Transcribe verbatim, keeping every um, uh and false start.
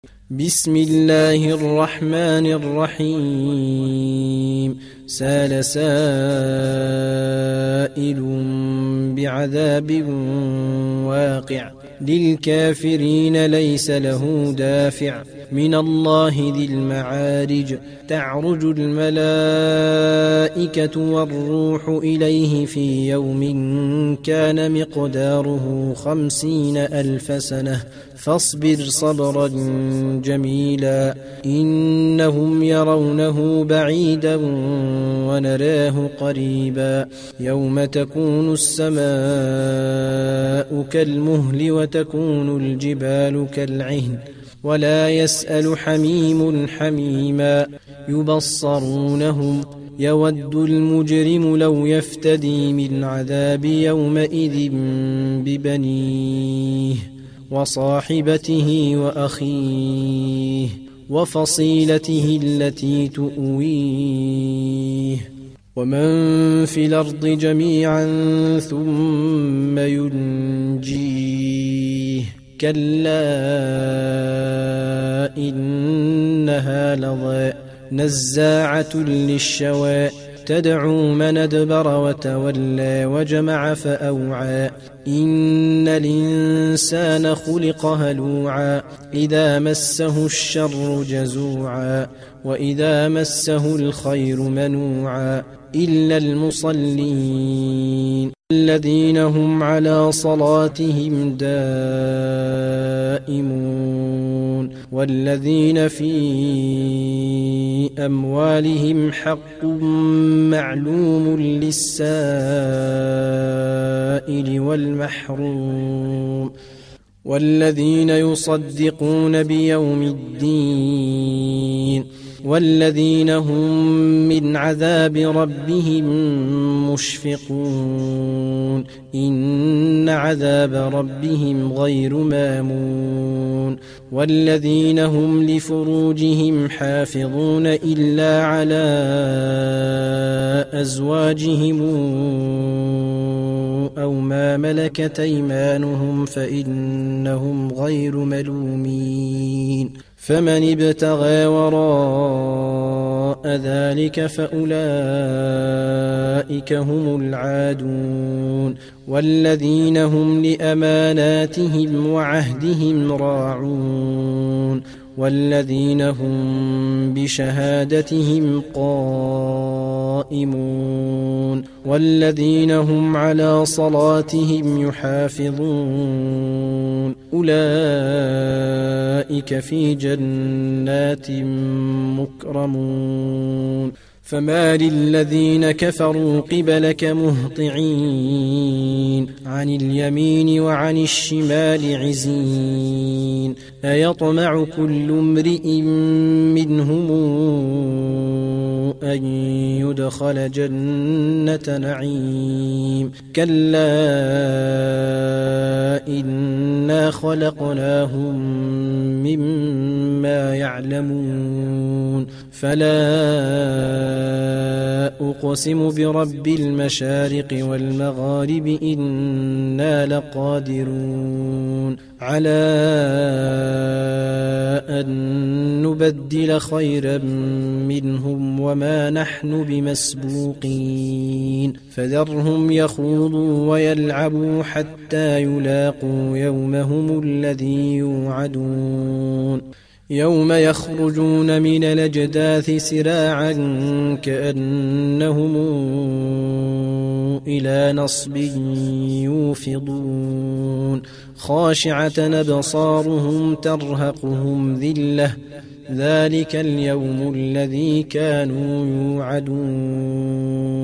بسم الله الرحمن الرحيم. سال سائل بعذاب واقع للكافرين ليس له دافع من الله ذي المعارج. تعرج الملائكة والروح إليه في يوم كان مقداره خمسين ألف سنة فاصبر صبرا جميلا إنهم يرونه بعيدا ونراه قريبا. يوم تكون السماء كالمهل وتكون الجبال كالعهن ولا يسأل حميم حميما. يبصرونهم يود المجرم لو يفتدي من عذاب يومئذ ببنيه وصاحبته وأخيه وفصيلته التي تؤويه ومن في الأرض جميعا ثم ينجيه كلا إنها لظى نزاعة للشوى تدعو من أدبر وتولى وجمع فأوعى. إن الإنسان خلق هلوعا إذا مسه الشر جزوعا وإذا مسه الخير منوعا إلا المصلين الذين هم على صلاتهم دائمون والذين في أموالهم حق معلوم للسائل والمحروم والذين يصدقون بيوم الدين والذين هم من عذاب ربهم مشفقون إن عذاب ربهم غير مامون. والذين هم لفروجهم حافظون إلا على أزواجهم أو ما ملكت أيمانهم فإنهم غير ملومين. فمن ابتغى وراء ذلك فأولئك هم العادون. والذين هم لأماناتهم وعهدهم راعون والذين هم بشهادتهم قائمون والذين هم على صلاتهم يحافظون أولئك في جنات مكرمون. فمال الذين كفروا قبلك مهطعين عن اليمين وعن الشمال عزين أيطمع كل امرئ منهم أن يدخل جنة نعيم كلا إنا خلقناهم مما يعلمون. فلا أقسم برب المشارق والمغارب إنا لقادرون على أن نبدل خيرا منهم وما نحن بمسبوقين. فذرهم يخوضوا ويلعبوا حتى يلاقوا يومهم الذي يوعدون. يوم يخرجون من الأجداث سراعا كأنهم إلى نصب يوفضون خاشعة أبصارهم ترهقهم ذلة ذلك اليوم الذي كانوا يوعدون.